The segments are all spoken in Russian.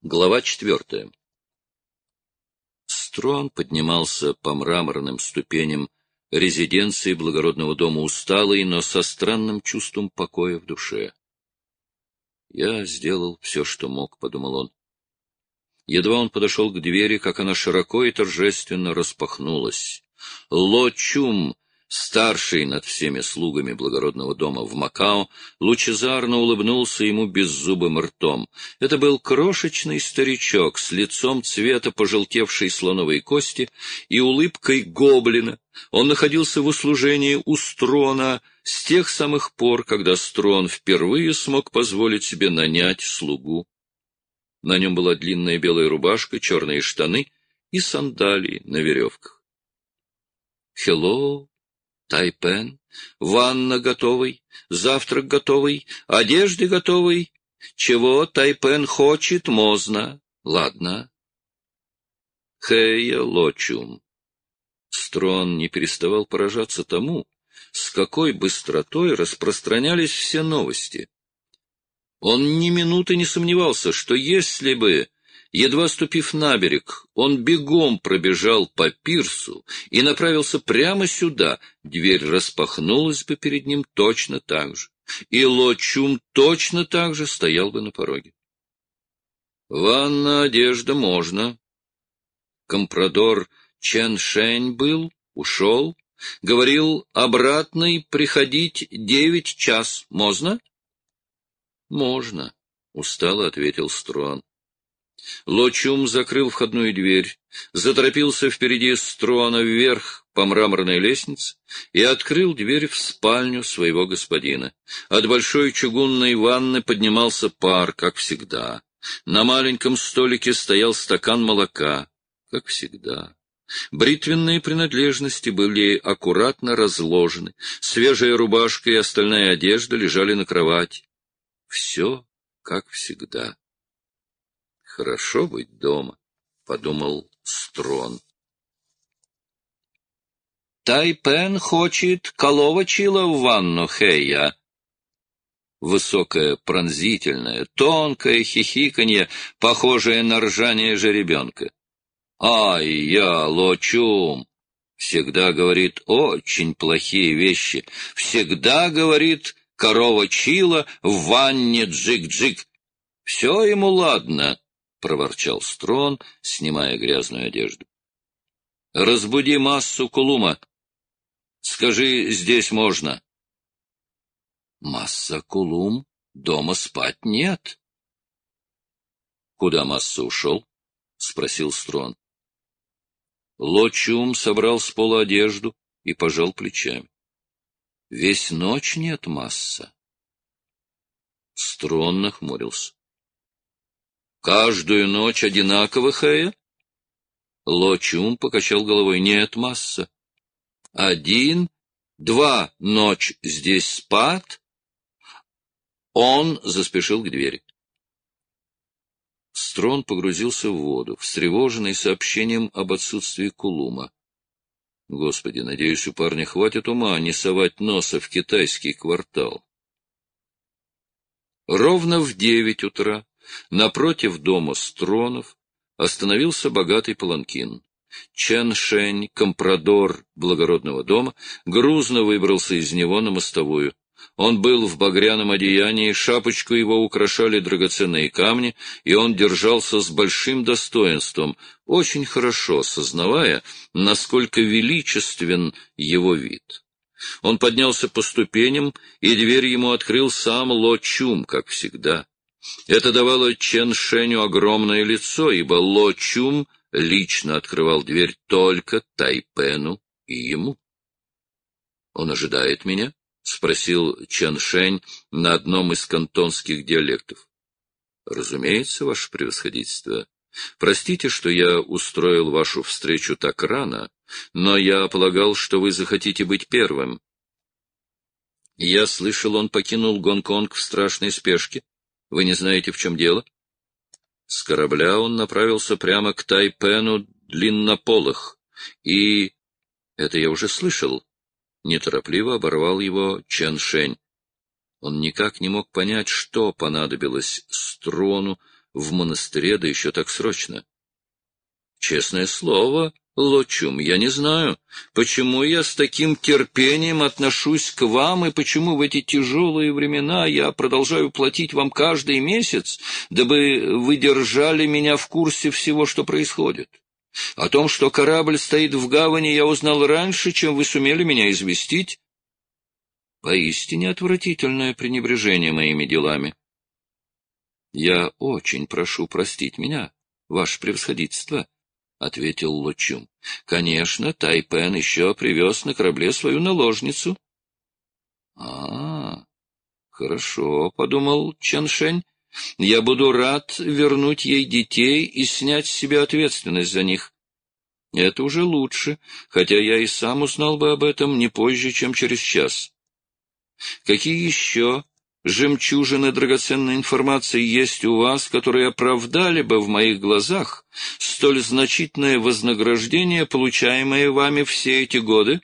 Глава 4. Строн поднимался по мраморным ступеням резиденции благородного дома усталый, но со странным чувством покоя в душе. «Я сделал все, что мог», — подумал он. Едва он подошел к двери, как она широко и торжественно распахнулась. Ло Чум, старший над всеми слугами благородного дома в Макао, лучезарно улыбнулся ему беззубым ртом. Это был крошечный старичок с лицом цвета пожелтевшей слоновой кости и улыбкой гоблина. Он находился в услужении у Строна с тех самых пор, когда Строн впервые смог позволить себе нанять слугу. На нем была длинная белая рубашка, черные штаны и сандалии на веревках. «Хеллоу, Тайпен, ванна готовой, завтрак готовый, одежды готовой. Чего Тайпен хочет, можно. Ладно». «Хэя Лочум». Строн не переставал поражаться тому, с какой быстротой распространялись все новости. Он ни минуты не сомневался, что если бы, едва ступив на берег, он бегом пробежал по пирсу и направился прямо сюда, дверь распахнулась бы перед ним точно так же, и Ло Чум точно так же стоял бы на пороге. «Ванна, одежда, можно». Компрадор Чен Шэнь был, ушел, говорил, обратный приходить 9 час, можно? «Можно», — устало ответил Строн. Ло Чум закрыл входную дверь, заторопился впереди Строна вверх по мраморной лестнице и открыл дверь в спальню своего господина. От большой чугунной ванны поднимался пар, как всегда. На маленьком столике стоял стакан молока, как всегда. Бритвенные принадлежности были аккуратно разложены, свежая рубашка и остальная одежда лежали на кровати. Все, как всегда. «Хорошо быть дома», — подумал Строн. «Тайпен хочет колова чила в ванну, Хэя». Высокое, пронзительное, тонкое хихиканье, похожее на ржание жеребенка. «Ай, я, Ло Чум!» Всегда говорит очень плохие вещи. Всегда говорит корова чила в ванне джик-джик. Все ему ладно, — проворчал Строн, снимая грязную одежду. — Разбуди Массу Кулума. Скажи, здесь можно. — Масса Кулум? Дома спать нет. — Куда Масса ушел? — спросил Строн. Ло Чум собрал с пола одежду и пожал плечами. — Весь ночь нет Масса. Строн нахмурился. — Каждую ночь одинаково, Хэя? Ло Чум покачал головой. — Нет, Масса. 1-2 ночь здесь спат. Он заспешил к двери. Строн погрузился в воду, встревоженный сообщением об отсутствии Кулума. Господи, надеюсь, у парня хватит ума не совать носа в китайский квартал. Ровно в 9 утра напротив дома Стронов остановился богатый паланкин. Чен Шэнь, компрадор благородного дома, грузно выбрался из него на мостовую. Он был в багряном одеянии, шапочку его украшали драгоценные камни, и он держался с большим достоинством, очень хорошо сознавая, насколько величествен его вид. Он поднялся по ступеням, и дверь ему открыл сам Ло Чум, как всегда. Это давало Чен Шэню огромное лицо, ибо Ло Чум лично открывал дверь только Тайпену и ему. — Он ожидает меня? — спросил Чен Шэнь на одном из кантонских диалектов. — Разумеется, ваше превосходительство. Простите, что я устроил вашу встречу так рано, но я полагал, что вы захотите быть первым. Я слышал, он покинул Гонконг в страшной спешке. Вы не знаете, в чем дело? С корабля он направился прямо к Тайпену длиннополых, и... Это я уже слышал. Неторопливо оборвал его Чен Шэнь. Он никак не мог понять, что понадобилось Строну в монастыре, да еще так срочно. Честное слово, Ло-Чум, я не знаю, почему я с таким терпением отношусь к вам, и почему в эти тяжелые времена я продолжаю платить вам каждый месяц, дабы вы держали меня в курсе всего, что происходит. О том, что корабль стоит в гавани, я узнал раньше, чем вы сумели меня известить. Поистине отвратительное пренебрежение моими делами. Я очень прошу простить меня, ваше превосходительство, — ответил Ло-Чум. — Конечно, Тай-Пен еще привез на корабле свою наложницу. — хорошо, — подумал Чан-Шень. — Я буду рад вернуть ей детей и снять с себя ответственность за них. Это уже лучше, хотя я и сам узнал бы об этом не позже, чем через час. Какие еще жемчужины драгоценной информации есть у вас, которые оправдали бы в моих глазах столь значительное вознаграждение, получаемое вами все эти годы?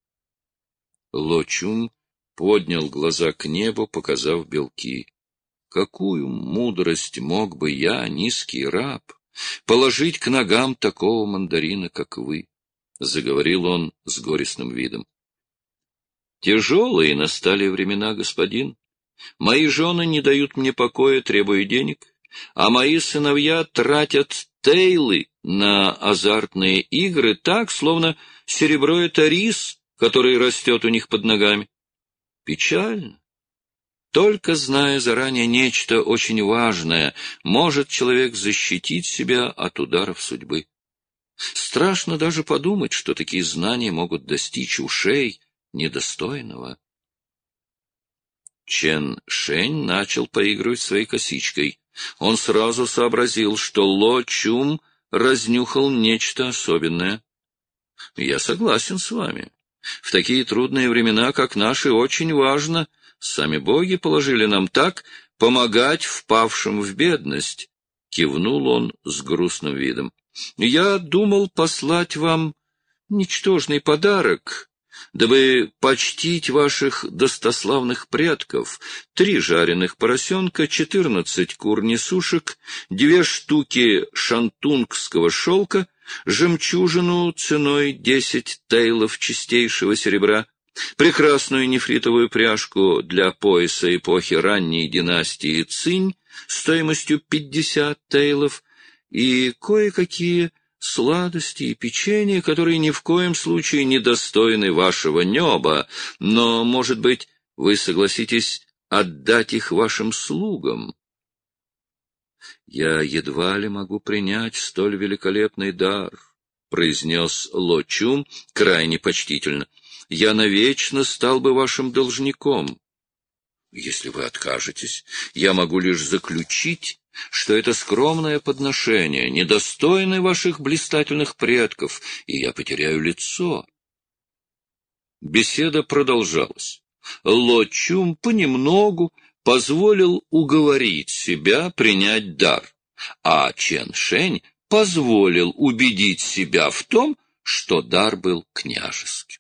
Ло-Чум поднял глаза к небу, показав белки. Какую мудрость мог бы я, низкий раб, положить к ногам такого мандарина, как вы? — заговорил он с горестным видом. — Тяжелые настали времена, господин. Мои жены не дают мне покоя, требуя денег, а мои сыновья тратят тейлы на азартные игры так, словно серебро — это рис, который растет у них под ногами. Печально. Только зная заранее нечто очень важное, может человек защитить себя от ударов судьбы. Страшно даже подумать, что такие знания могут достичь ушей недостойного. Чен-Шень начал поигрывать своей косичкой. Он сразу сообразил, что Ло-Чум разнюхал нечто особенное. Я согласен с вами. В такие трудные времена, как наши, очень важно, сами боги положили нам так, помогать впавшим в бедность. Кивнул он с грустным видом. Я думал послать вам ничтожный подарок, дабы почтить ваших достославных предков: 3 жареных поросенка, 14 кур-несушек, 2 штуки шантунгского шелка, жемчужину ценой 10 тейлов чистейшего серебра, прекрасную нефритовую пряжку для пояса эпохи ранней династии Цинь стоимостью 50 тейлов и кое-какие сладости и печенье, которые ни в коем случае не достойны вашего неба, но, может быть, вы согласитесь отдать их вашим слугам. Я едва ли могу принять столь великолепный дар, — произнес Ло-Чум крайне почтительно. Я навечно стал бы вашим должником. Если вы откажетесь, я могу лишь заключить, что это скромное подношение, недостойное ваших блистательных предков, и я потеряю лицо. Беседа продолжалась. Ло-Чум понемногу позволил уговорить себя принять дар, а Чен-Шень позволил убедить себя в том, что дар был княжеским.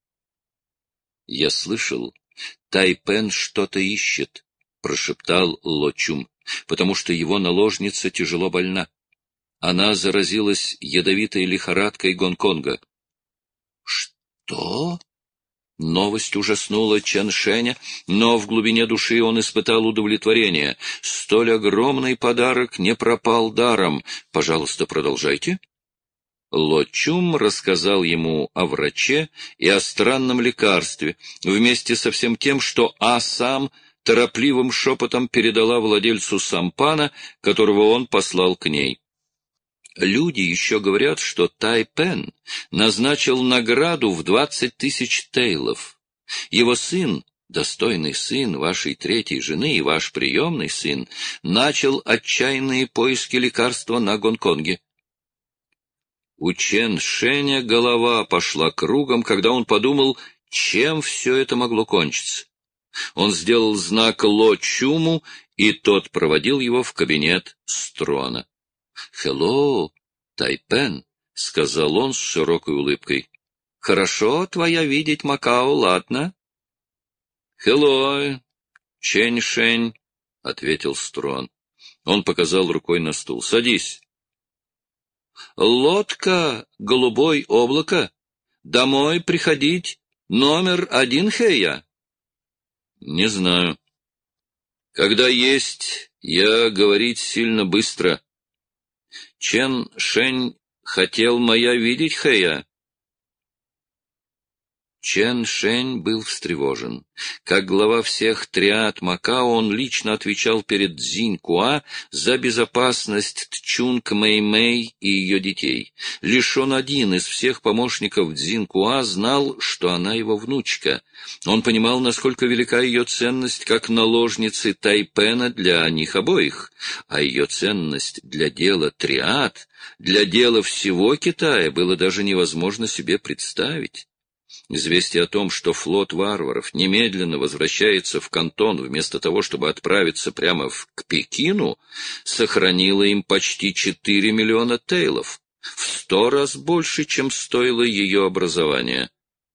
Я слышал, Тай-Пен что-то ищет, — прошептал Ло-Чум, — потому что его наложница тяжело больна. Она заразилась ядовитой лихорадкой Гонконга. — Что? Новость ужаснула Чен-Шеня, но в глубине души он испытал удовлетворение. Столь огромный подарок не пропал даром. Пожалуйста, продолжайте. Ло-Чум рассказал ему о враче и о странном лекарстве, вместе со всем тем, что сам торопливым шепотом передала владельцу сампана, которого он послал к ней. Люди еще говорят, что Тай-Пен назначил награду в 20 тысяч тейлов. Его сын, достойный сын вашей 3-й жены и ваш приемный сын, начал отчаянные поиски лекарства на Гонконге. У Чен-Шеня голова пошла кругом, когда он подумал, чем все это могло кончиться. Он сделал знак Ло-Чуму, и тот проводил его в кабинет Строна. «Хеллоу, Тай-Пен», — сказал он с широкой улыбкой. «Хорошо твоя видеть Макао, ладно?» «Хеллоу, Чэнь-Шэнь», — ответил Строн. Он показал рукой на стул. — Садись. — Лодка, голубой облако. Домой приходить. Номер 1, Хэя. — Не знаю. Когда есть, я говорить сильно быстро. Чен Шень хотел моя видеть, Хэя. Чен Шень был встревожен. Как глава всех триад Макао, он лично отвечал перед Цзинь-Куа за безопасность Тчунг Мэй-Мэй и ее детей. Лишь он один из всех помощников Цзинь-Куа знал, что она его внучка. Он понимал, насколько велика ее ценность как наложницы Тайпена для них обоих, а ее ценность для дела триад, для дела всего Китая было даже невозможно себе представить. Известие о том, что флот варваров немедленно возвращается в Кантон вместо того, чтобы отправиться прямо к Пекину, сохранило им почти 4 миллиона тейлов, в 100 раз больше, чем стоило ее образование.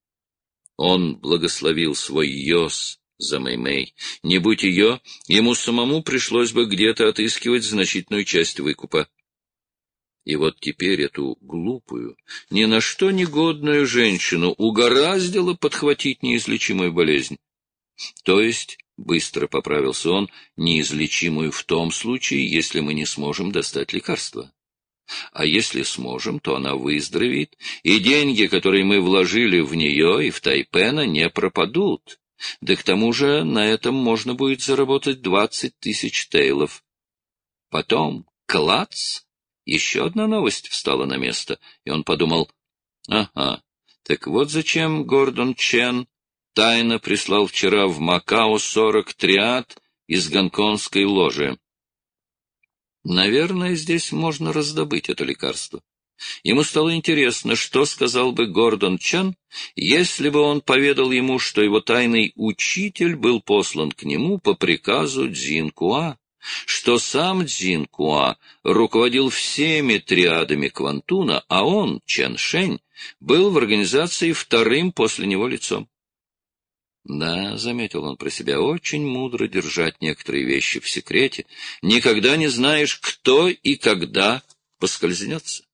Он благословил свой йос за Мэй-Мэй. Не будь ее, ему самому пришлось бы где-то отыскивать значительную часть выкупа. И вот теперь эту глупую, ни на что негодную женщину угораздило подхватить неизлечимую болезнь. То есть, быстро поправился он, неизлечимую в том случае, если мы не сможем достать лекарства. А если сможем, то она выздоровеет, и деньги, которые мы вложили в нее и в Тайпена, не пропадут. Да к тому же на этом можно будет заработать 20 тысяч тейлов. Потом, клац! Еще одна новость встала на место, и он подумал, ага, так вот зачем Гордон Чен тайно прислал вчера в Макао 40 триад из гонконгской ложи. Наверное, здесь можно раздобыть это лекарство. Ему стало интересно, что сказал бы Гордон Чен, если бы он поведал ему, что его тайный учитель был послан к нему по приказу Цзинь-Куа, что сам Цзинь-Куа руководил всеми триадами Квантуна, а он, Чен Шень, был в организации вторым после него лицом. Да, — заметил он про себя, — очень мудро держать некоторые вещи в секрете. Никогда не знаешь, кто и когда поскользнется.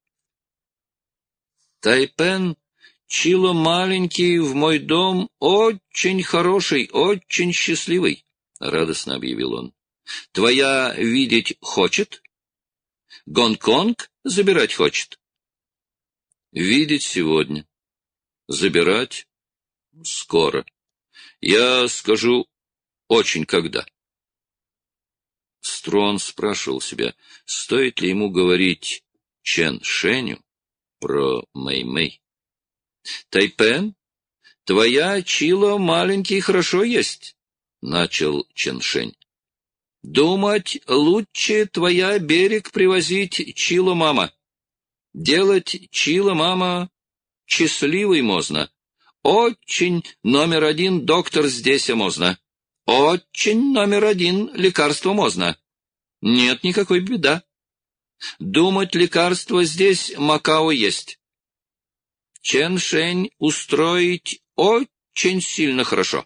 Тайпен Чило маленький в мой дом, очень хороший, очень счастливый, — радостно объявил он. Твоя видеть хочет? Гонконг забирать хочет? Видеть сегодня. Забирать скоро. Я скажу очень когда. Строн спрашивал себя, стоит ли ему говорить Чен Шеню про Мэй-Мэй. Тайпен, твоя Чило маленький хорошо есть, — начал Чен Шень. Думать лучше твоя берег привозить Чило мама. Делать Чило мама счастливый можно. Очень номер 1 доктор здесь можно. Очень номер 1 лекарство можно. Нет никакой беда. Думать лекарство здесь Макао есть. Чен Шень устроить очень сильно хорошо.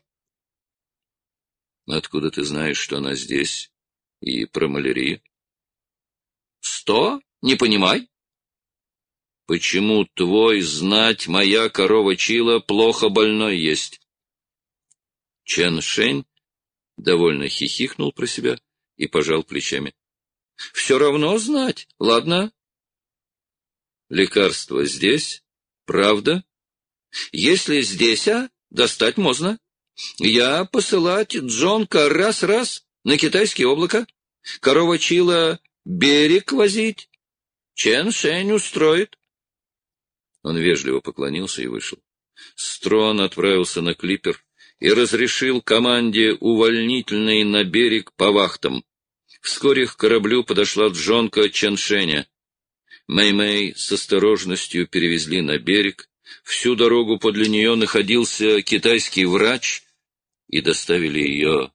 Откуда ты знаешь, что она здесь? И про малярию? 100? Не понимай. Почему твой знать моя корова Чила плохо больной есть? Чен Шень довольно хихикнул про себя и пожал плечами. Все равно знать, ладно? Лекарство здесь, правда? Если здесь, достать можно. Я посылать Джонка раз-раз на китайские облака. Корова Чила берег возить. Чен Шень устроит. Он вежливо поклонился и вышел. Строн отправился на клипер и разрешил команде увольнительной на берег по вахтам. Вскоре к кораблю подошла джонка Чен Шеня. Мэй-Мэй с осторожностью перевезли на берег. Всю дорогу подле нее находился китайский врач, и доставили ее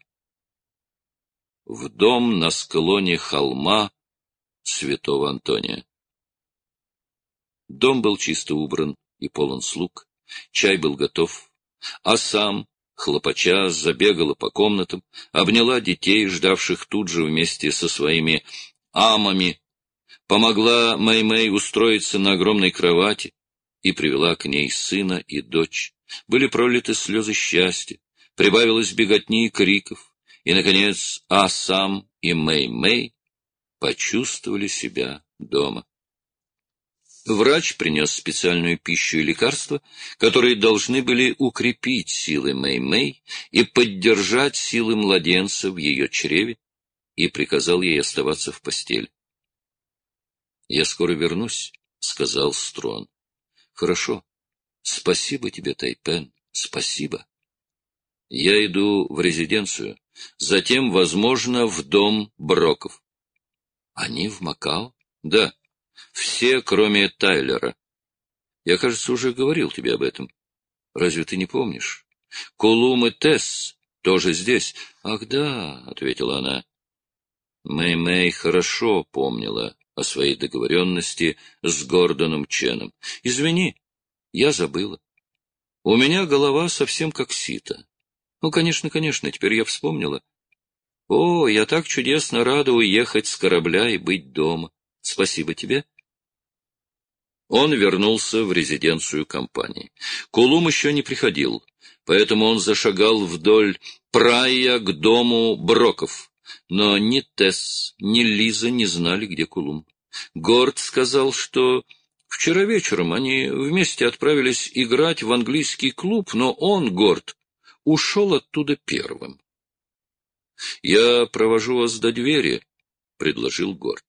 в дом на склоне холма Святого Антония. Дом был чисто убран и полон слуг, чай был готов, а сам хлопача, забегала по комнатам, обняла детей, ждавших тут же вместе со своими амами, помогла Мэй-Мэй устроиться на огромной кровати и привела к ней сына и дочь. Были пролиты слезы счастья, прибавилось беготни и криков, и, наконец, Асам и Мэй-Мэй почувствовали себя дома. Врач принес специальную пищу и лекарства, которые должны были укрепить силы Мэй-Мэй и поддержать силы младенца в ее чреве, и приказал ей оставаться в постели. «Я скоро вернусь», — сказал Строн. «Хорошо. Спасибо тебе, Тайпен, спасибо. Я иду в резиденцию, затем, возможно, в дом Броков». «Они в Макао?» «Да. Все, кроме Тайлера. Я, кажется, уже говорил тебе об этом. Разве ты не помнишь? Кулум и Тесс тоже здесь». «Ах, да», — ответила она. Мэй-Мэй хорошо помнила о своей договоренности с Гордоном Ченом. «Извини, я забыла. У меня голова совсем как сито. Ну, конечно, теперь я вспомнила. О, я так чудесно рада уехать с корабля и быть дома. Спасибо тебе». Он вернулся в резиденцию компании. Кулум еще не приходил, поэтому он зашагал вдоль Прайя к дому Броков. Но ни Тесс, ни Лиза не знали, где Кулум. Горд сказал, что вчера вечером они вместе отправились играть в английский клуб, но он, Горд, ушел оттуда первым. «Я провожу вас до двери», — предложил Горд.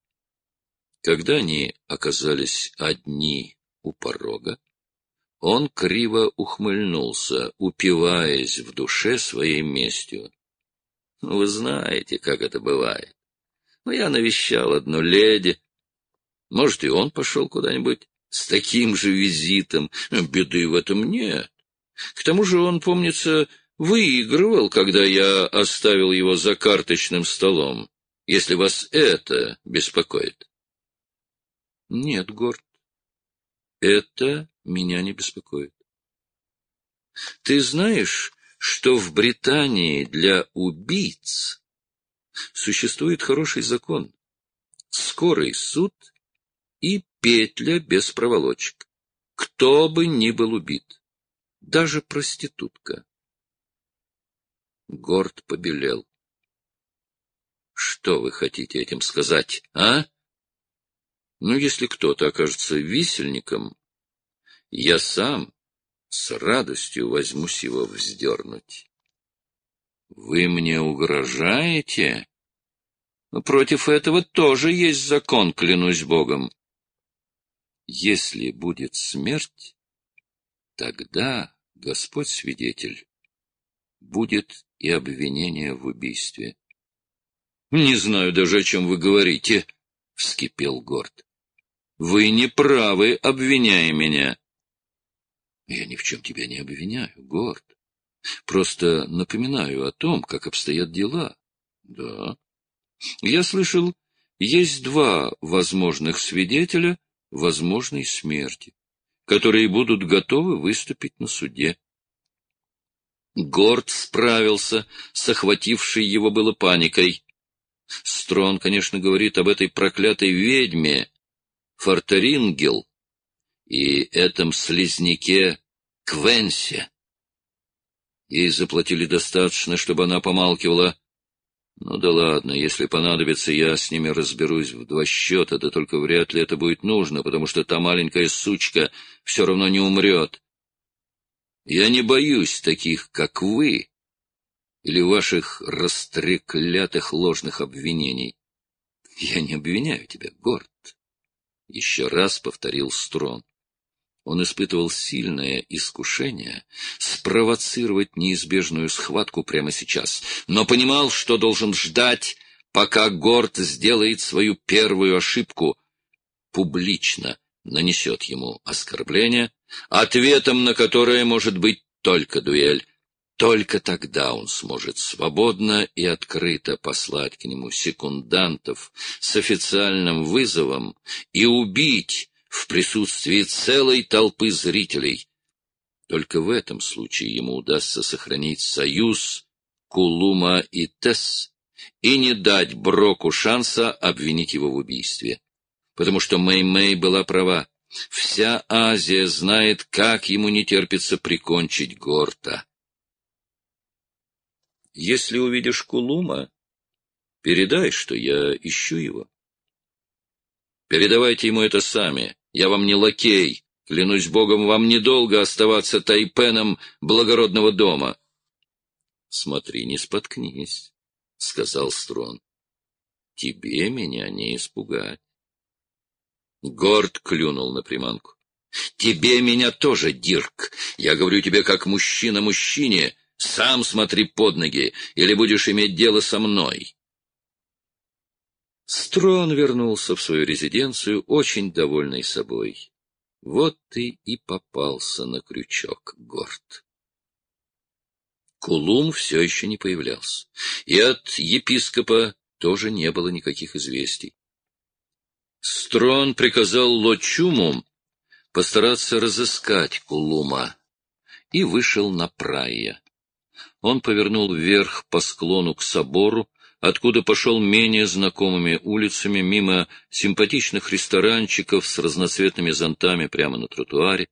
Когда они оказались одни у порога, он криво ухмыльнулся, упиваясь в душе своей местью. «Вы знаете, как это бывает. Но я навещал одну леди. Может, и он пошел куда-нибудь с таким же визитом. Беды в этом нет. К тому же он, помнится, выигрывал, когда я оставил его за карточным столом, если вас это беспокоит». «Нет, Горд, это меня не беспокоит. Ты знаешь, что в Британии для убийц существует хороший закон: скорый суд и петля без проволочек, кто бы ни был убит, даже проститутка». Горд побелел. «Что вы хотите этим сказать, а? Ну, если кто-то окажется висельником, я сам с радостью возьмусь его вздернуть». «Вы мне угрожаете?» «Против этого тоже есть закон, клянусь Богом». «Если будет смерть, тогда, Господь свидетель, будет и обвинение в убийстве». «Не знаю даже, о чем вы говорите», — вскипел Горд. «Вы не правы, обвиняя меня». «Я ни в чем тебя не обвиняю, Горд. Просто напоминаю о том, как обстоят дела». «Да. Я слышал, есть два возможных свидетеля возможной смерти, которые будут готовы выступить на суде». Горд справился с охватившей его было паникой. Строн, конечно, говорит об этой проклятой ведьме Фортерингел и этом слизняке Квенсе. Ей заплатили достаточно, чтобы она помалкивала. Ну да ладно, если понадобится, я с ними разберусь в два счета, да только вряд ли это будет нужно, потому что та маленькая сучка все равно не умрет. Я не боюсь таких, как вы, или ваших растреклятых ложных обвинений. Я не обвиняю тебя, Горд. Еще раз повторил Строн. Он испытывал сильное искушение спровоцировать неизбежную схватку прямо сейчас, но понимал, что должен ждать, пока Горд сделает свою первую ошибку, публично нанесет ему оскорбление, ответом на которое может быть только дуэль. Только тогда он сможет свободно и открыто послать к нему секундантов с официальным вызовом и убить в присутствии целой толпы зрителей. Только в этом случае ему удастся сохранить союз Кулума и Тесс и не дать Броку шанса обвинить его в убийстве. Потому что Мэй-Мэй была права. Вся Азия знает, как ему не терпится прикончить Горта. Если увидишь Кулума, передай, что я ищу его. Передавайте ему это сами. Я вам не лакей. Клянусь Богом, вам недолго оставаться тайпеном благородного дома. — Смотри, не споткнись, — сказал Строн. — Тебе меня не испугать. Горд клюнул на приманку. — Тебе меня тоже, Дирк. Я говорю тебе как мужчина мужчине. Сам смотри под ноги, или будешь иметь дело со мной. Строн вернулся в свою резиденцию, очень довольный собой. Вот ты и попался на крючок, Горд. Кулум все еще не появлялся, и от епископа тоже не было никаких известий. Строн приказал Лочуму постараться разыскать Кулума и вышел на Прайя. Он повернул вверх по склону к собору, откуда пошел менее знакомыми улицами, мимо симпатичных ресторанчиков с разноцветными зонтами прямо на тротуаре.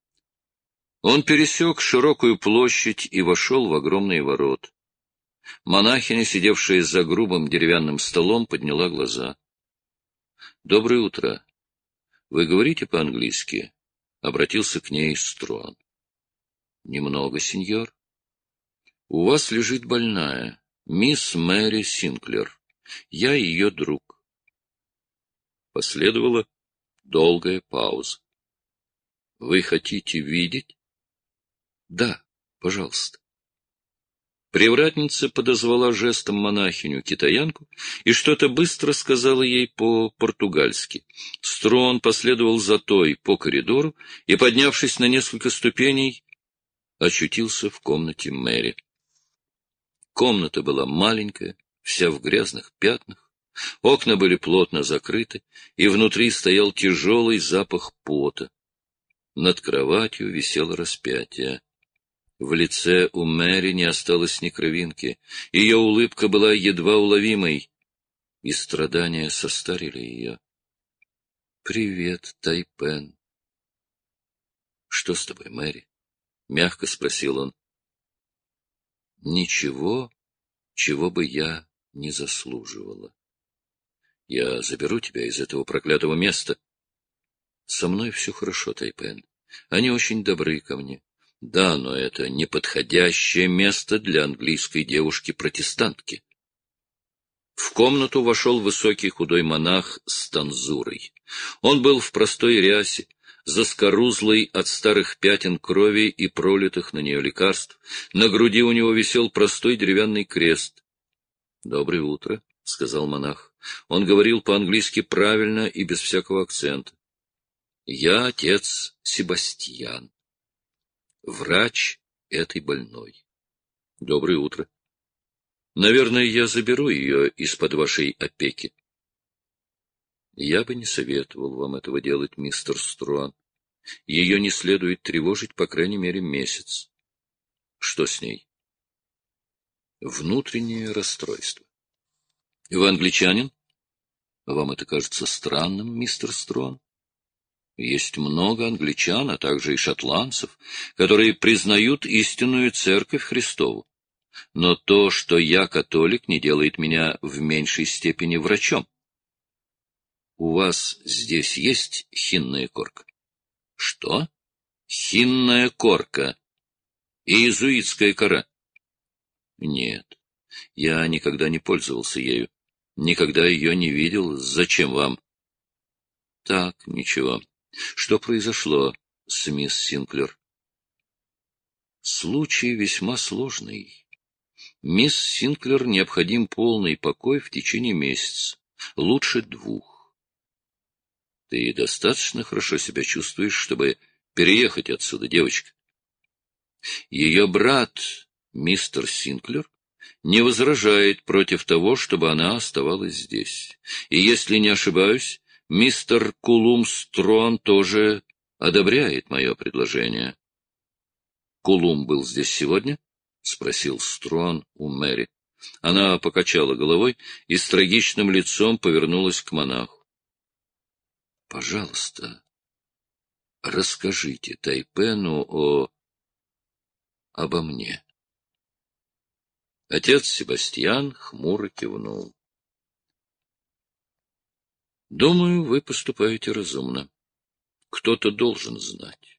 Он пересек широкую площадь и вошел в огромные ворота. Монахиня, сидевшая за грубым деревянным столом, подняла глаза. — Доброе утро. Вы говорите по-английски? — обратился к ней Строн. — Немного, сеньор. — У вас лежит больная, мисс Мэри Синклер. Я ее друг. Последовала долгая пауза. — Вы хотите видеть? — Да, пожалуйста. Привратница подозвала жестом монахиню-китаянку и что-то быстро сказала ей по-португальски. Строн последовал за той по коридору и, поднявшись на несколько ступеней, очутился в комнате Мэри. Комната была маленькая, вся в грязных пятнах, окна были плотно закрыты, и внутри стоял тяжелый запах пота. Над кроватью висело распятие. В лице у Мэри не осталось ни кровинки, ее улыбка была едва уловимой, и страдания состарили ее. — Привет, Тайпен. — Что с тобой, Мэри? — мягко спросил он. — Ничего, чего бы я не заслуживала. Я заберу тебя из этого проклятого места. Со мной все хорошо, Тайпен. Они очень добры ко мне. Да, но это неподходящее место для английской девушки-протестантки. В комнату вошел высокий худой монах с танзурой. Он был в простой рясе, заскорузлый от старых пятен крови и пролитых на нее лекарств. На груди у него висел простой деревянный крест. — Доброе утро, — сказал монах. Он говорил по-английски правильно и без всякого акцента. — Я отец Себастьян, врач этой больной. Доброе утро. Наверное, я заберу ее из-под вашей опеки. Я бы не советовал вам этого делать, мистер Струан. Ее не следует тревожить, по крайней мере, месяц. Что с ней? Внутреннее расстройство. Вы англичанин? Вам это кажется странным, мистер Струан? Есть много англичан, а также и шотландцев, которые признают истинную церковь Христову. Но то, что я католик, не делает меня в меньшей степени врачом. У вас здесь есть хинная корка? Что? Хинная корка. Иезуитская кора. Нет, я никогда не пользовался ею. Никогда ее не видел. Зачем вам? Так, ничего. Что произошло с мисс Синклер? Случай весьма сложный. Мисс Синклер необходим полный покой в течение месяца, лучше 2. Ты достаточно хорошо себя чувствуешь, чтобы переехать отсюда, девочка? Ее брат, мистер Синклер, не возражает против того, чтобы она оставалась здесь. И, если не ошибаюсь, мистер Кулум Струан тоже одобряет мое предложение. Колумб был здесь сегодня? — спросил Строн у Мэри. Она покачала головой и с трагичным лицом повернулась к монаху. — Пожалуйста, расскажите Тайпену обо мне. Отец Себастьян хмуро кивнул. — Думаю, вы поступаете разумно. Кто-то должен знать.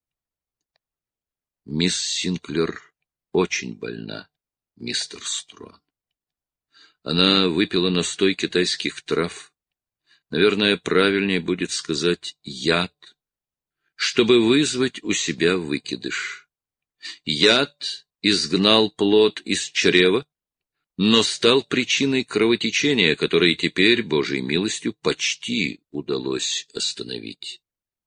Мисс Синклер очень больна, мистер Строн. Она выпила настой китайских трав. Наверное, правильнее будет сказать яд, чтобы вызвать у себя выкидыш. Яд изгнал плод из чрева, но стал причиной кровотечения, которое теперь, Божьей милостью, почти удалось остановить.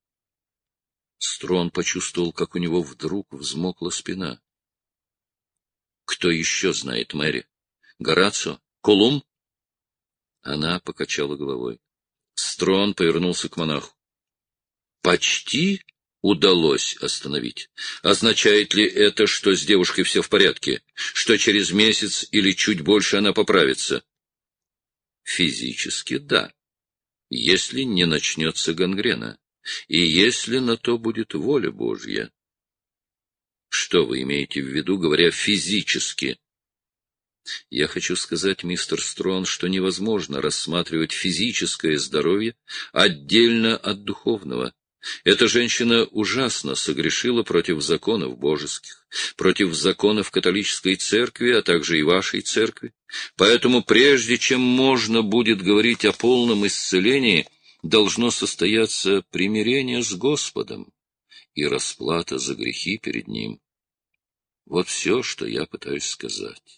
Строн почувствовал, как у него вдруг взмокла спина. — Кто еще знает Мэри? Горацио? Колумб? Она покачала головой. Строн повернулся к монаху. — Почти удалось остановить. Означает ли это, что с девушкой все в порядке? Что через месяц или чуть больше она поправится? — Физически да, если не начнется гангрена. И если на то будет воля Божья. Что вы имеете в виду, говоря физически? Я хочу сказать, мистер Строн, что невозможно рассматривать физическое здоровье отдельно от духовного. Эта женщина ужасно согрешила против законов божеских, против законов католической церкви, а также и вашей церкви. Поэтому прежде чем можно будет говорить о полном исцелении, должно состояться примирение с Господом и расплата за грехи перед Ним. Вот все, что я пытаюсь сказать.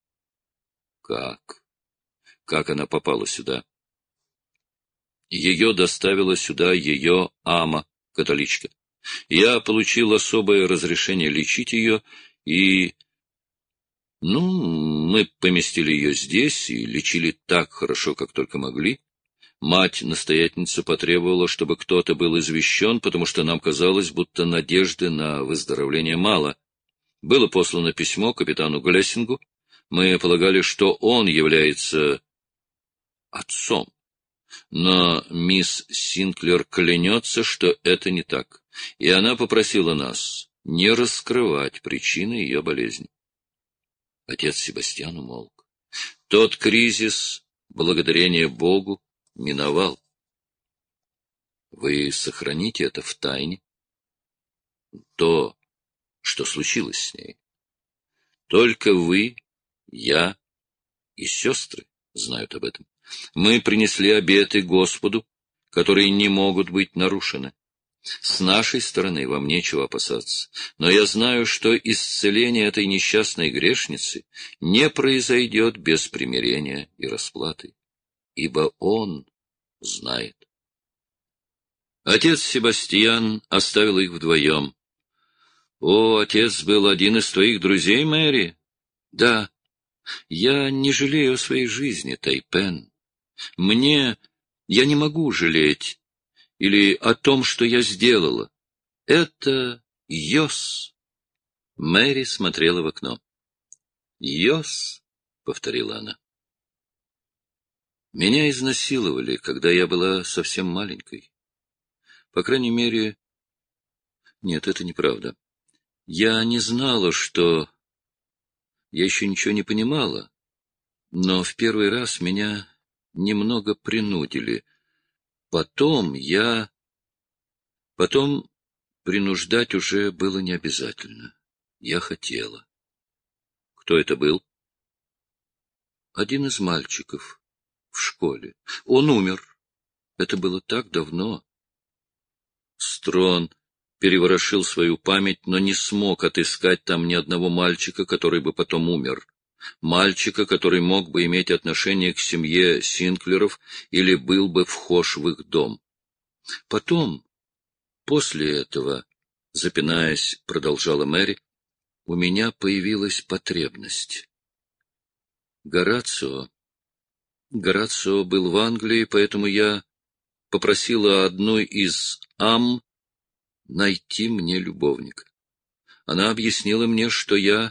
Как? Как она попала сюда? Ее доставила сюда ее ама, католичка. Я получил особое разрешение лечить ее, и... мы поместили ее здесь и лечили так хорошо, как только могли. Мать-настоятельница потребовала, чтобы кто-то был извещен, потому что нам казалось, будто надежды на выздоровление мало. Было послано письмо капитану Глессингу. Мы полагали, что он является отцом. Но мисс Синклер клянется, что это не так, и она попросила нас не раскрывать причины ее болезни. Отец Себастьян умолк. Тот кризис, благодарение Богу, миновал. Вы сохраните это в тайне? То, что случилось с ней. Только вы, я и сестры знают об этом. Мы принесли обеты Господу, которые не могут быть нарушены. С нашей стороны вам нечего опасаться, но я знаю, что исцеление этой несчастной грешницы не произойдет без примирения и расплаты, ибо Он знает. Отец Себастьян оставил их вдвоем. — О, отец был один из твоих друзей, Мэри? — Да. Я не жалею о своей жизни, Тайпен. Я не могу жалеть. Или о том, что я сделала. Это Йос. Мэри смотрела в окно. Йос, — повторила она. Меня изнасиловали, когда я была совсем маленькой. По крайней мере... Нет, это неправда. Я не знала, что... Я еще ничего не понимала, но в первый раз меня немного принудили. Потом принуждать уже было не обязательно. Я хотела. Кто это был? Один из мальчиков в школе. Он умер. Это было так давно. Строн переворошил свою память, но не смог отыскать там ни одного мальчика, который бы потом умер. Мальчика, который мог бы иметь отношение к семье Синклеров или был бы вхож в их дом. Потом, после этого, запинаясь, продолжала Мэри, у меня появилась потребность. Горацио был в Англии, поэтому я попросила одну из ам найти мне любовника. Она объяснила мне, что я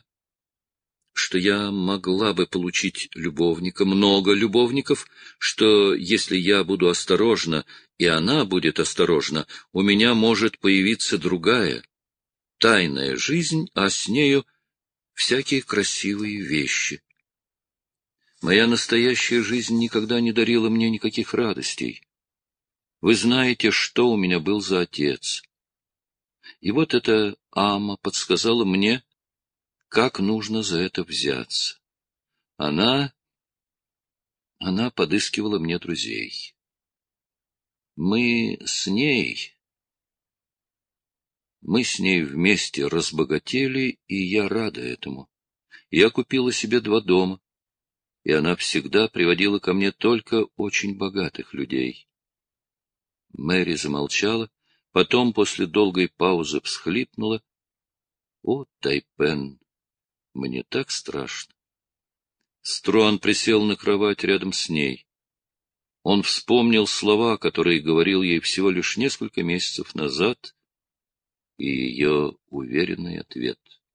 могла бы получить любовника, много любовников, что если я буду осторожна, и она будет осторожна, у меня может появиться другая, тайная жизнь, а с нею всякие красивые вещи. Моя настоящая жизнь никогда не дарила мне никаких радостей. Вы знаете, что у меня был за отец. И вот эта Ама подсказала мне, как нужно за это взяться. Она подыскивала мне друзей. Мы с ней вместе разбогатели, и я рада этому. Я купила себе 2 дома, и она всегда приводила ко мне только очень богатых людей. Мэри замолчала, потом после долгой паузы всхлипнула. О, Тайпен, мне так страшно. Струан присел на кровать рядом с ней. Он вспомнил слова, которые говорил ей всего лишь несколько месяцев назад, и ее уверенный ответ.